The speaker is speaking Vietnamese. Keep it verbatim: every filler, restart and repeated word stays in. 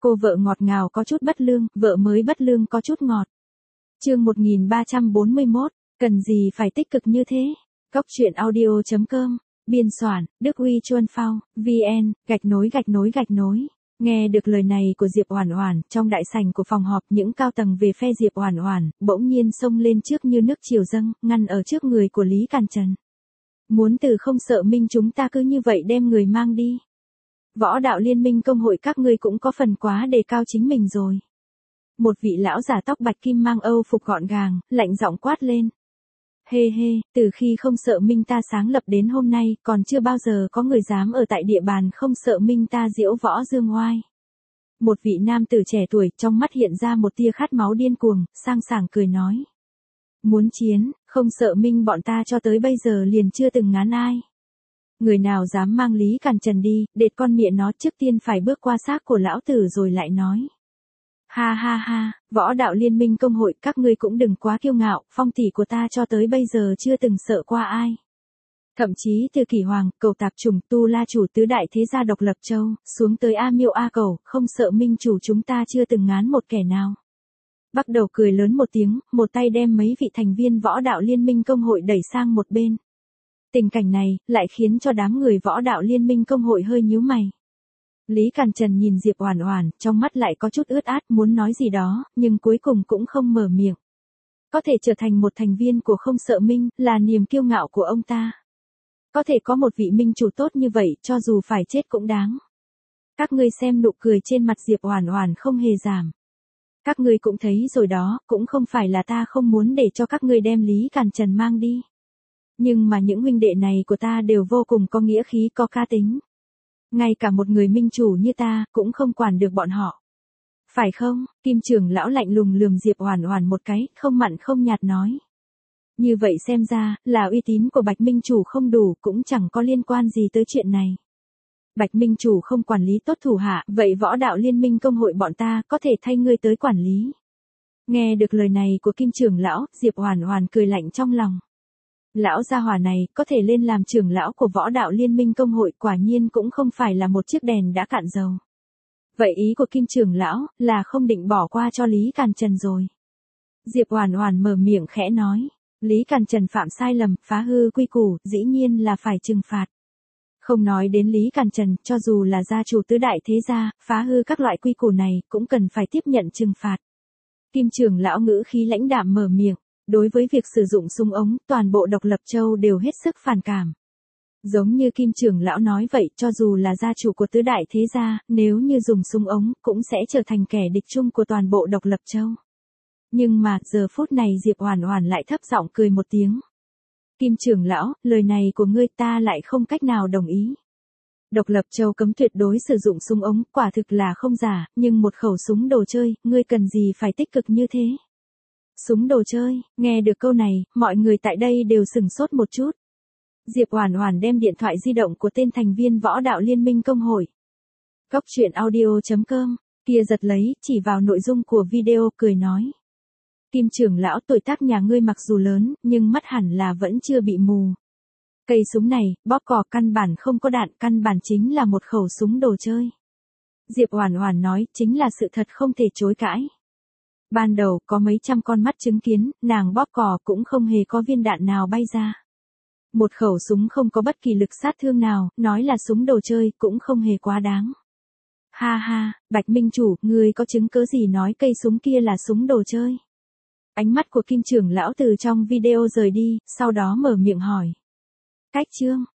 Cô vợ ngọt ngào có chút bất lương, vợ mới bất lương có chút ngọt. Chương một nghìn ba trăm bốn mươi mốt, cần gì phải tích cực như thế? Góc truyện audio chấm com, biên soạn, Đức Huy Chuân Phao, vn, gạch nối gạch nối gạch nối. Nghe được lời này của Diệp Oản Oản, trong đại sảnh của phòng họp những cao tầng về phe Diệp Oản Oản, bỗng nhiên xông lên trước như nước triều dâng, ngăn ở trước người của Lý Càn Trần. Muốn từ không sợ minh chúng ta cứ như vậy đem người mang đi. Võ đạo liên minh công hội các ngươi cũng có phần quá đề cao chính mình rồi. Một vị lão giả tóc bạch kim mang Âu phục gọn gàng, lạnh giọng quát lên. Hê hê, từ khi không sợ minh ta sáng lập đến hôm nay, còn chưa bao giờ có người dám ở tại địa bàn không sợ minh ta diễu võ dương oai. Một vị nam tử trẻ tuổi trong mắt hiện ra một tia khát máu điên cuồng, sang sảng cười nói. Muốn chiến, không sợ minh bọn ta cho tới bây giờ liền chưa từng ngán ai. Người nào dám mang Lý Càn Trần đi, đệt con miệng nó trước tiên phải bước qua xác của lão tử rồi lại nói. Ha ha ha, võ đạo liên minh công hội các ngươi cũng đừng quá kiêu ngạo, phong tỷ của ta cho tới bây giờ chưa từng sợ qua ai. Thậm chí từ Kỷ Hoàng, Cầu Tạp Trùng, Tu La Chủ tứ đại thế gia độc lập châu, xuống tới A Miêu A Cầu, không sợ minh chủ chúng ta chưa từng ngán một kẻ nào. Bắt đầu cười lớn một tiếng, một tay đem mấy vị thành viên võ đạo liên minh công hội đẩy sang một bên. Tình cảnh này, lại khiến cho đám người võ đạo liên minh công hội hơi nhíu mày. Lý Càn Trần nhìn Diệp Oản Oản, trong mắt lại có chút ướt át muốn nói gì đó, nhưng cuối cùng cũng không mở miệng. Có thể trở thành một thành viên của không sợ minh, là niềm kiêu ngạo của ông ta. Có thể có một vị minh chủ tốt như vậy, cho dù phải chết cũng đáng. Các ngươi xem nụ cười trên mặt Diệp Oản Oản không hề giảm. Các ngươi cũng thấy rồi đó, cũng không phải là ta không muốn để cho các ngươi đem Lý Càn Trần mang đi. Nhưng mà những huynh đệ này của ta đều vô cùng có nghĩa khí có cá tính. Ngay cả một người minh chủ như ta, cũng không quản được bọn họ. Phải không? Kim trưởng lão lạnh lùng lườm Diệp Oản Oản một cái, không mặn không nhạt nói. Như vậy xem ra, là uy tín của Bạch Minh Chủ không đủ, cũng chẳng có liên quan gì tới chuyện này. Bạch Minh Chủ không quản lý tốt thủ hạ, vậy võ đạo liên minh công hội bọn ta có thể thay ngươi tới quản lý. Nghe được lời này của Kim trưởng lão, Diệp Oản Oản cười lạnh trong lòng. Lão gia hỏa này, có thể lên làm trưởng lão của võ đạo liên minh công hội quả nhiên cũng không phải là một chiếc đèn đã cạn dầu. Vậy ý của Kim trưởng lão, là không định bỏ qua cho Lý Càn Trần rồi. Diệp Oản Oản mở miệng khẽ nói, Lý Càn Trần phạm sai lầm, phá hư quy củ, dĩ nhiên là phải trừng phạt. Không nói đến Lý Càn Trần, cho dù là gia chủ tứ đại thế gia, phá hư các loại quy củ này, cũng cần phải tiếp nhận trừng phạt. Kim trưởng lão ngữ khí lãnh đạm mở miệng. Đối với việc sử dụng súng ống, toàn bộ độc lập châu đều hết sức phản cảm. Giống như Kim trưởng lão nói vậy, cho dù là gia chủ của tứ đại thế gia, nếu như dùng súng ống, cũng sẽ trở thành kẻ địch chung của toàn bộ độc lập châu. Nhưng mà, giờ phút này Diệp Oản Oản lại thấp giọng cười một tiếng. Kim trưởng lão, lời này của ngươi ta lại không cách nào đồng ý. Độc lập châu cấm tuyệt đối sử dụng súng ống, quả thực là không giả, nhưng một khẩu súng đồ chơi, ngươi cần gì phải tích cực như thế? Súng đồ chơi, nghe được câu này, mọi người tại đây đều sửng sốt một chút. Diệp Oản Oản đem điện thoại di động của tên thành viên võ đạo liên minh công hội. Góc truyện audio chấm com, kia giật lấy, chỉ vào nội dung của video, cười nói. Kim trưởng lão tuổi tác nhà ngươi mặc dù lớn, nhưng mắt hẳn là vẫn chưa bị mù. Cây súng này, bóp cò căn bản không có đạn, căn bản chính là một khẩu súng đồ chơi. Diệp Oản Oản nói, chính là sự thật không thể chối cãi. Ban đầu, có mấy trăm con mắt chứng kiến, nàng bóp cò cũng không hề có viên đạn nào bay ra. Một khẩu súng không có bất kỳ lực sát thương nào, nói là súng đồ chơi, cũng không hề quá đáng. Ha ha, Bạch Minh Chủ, ngươi có chứng cứ gì nói cây súng kia là súng đồ chơi? Ánh mắt của Kim trưởng lão từ trong video rời đi, sau đó mở miệng hỏi. Cách chương,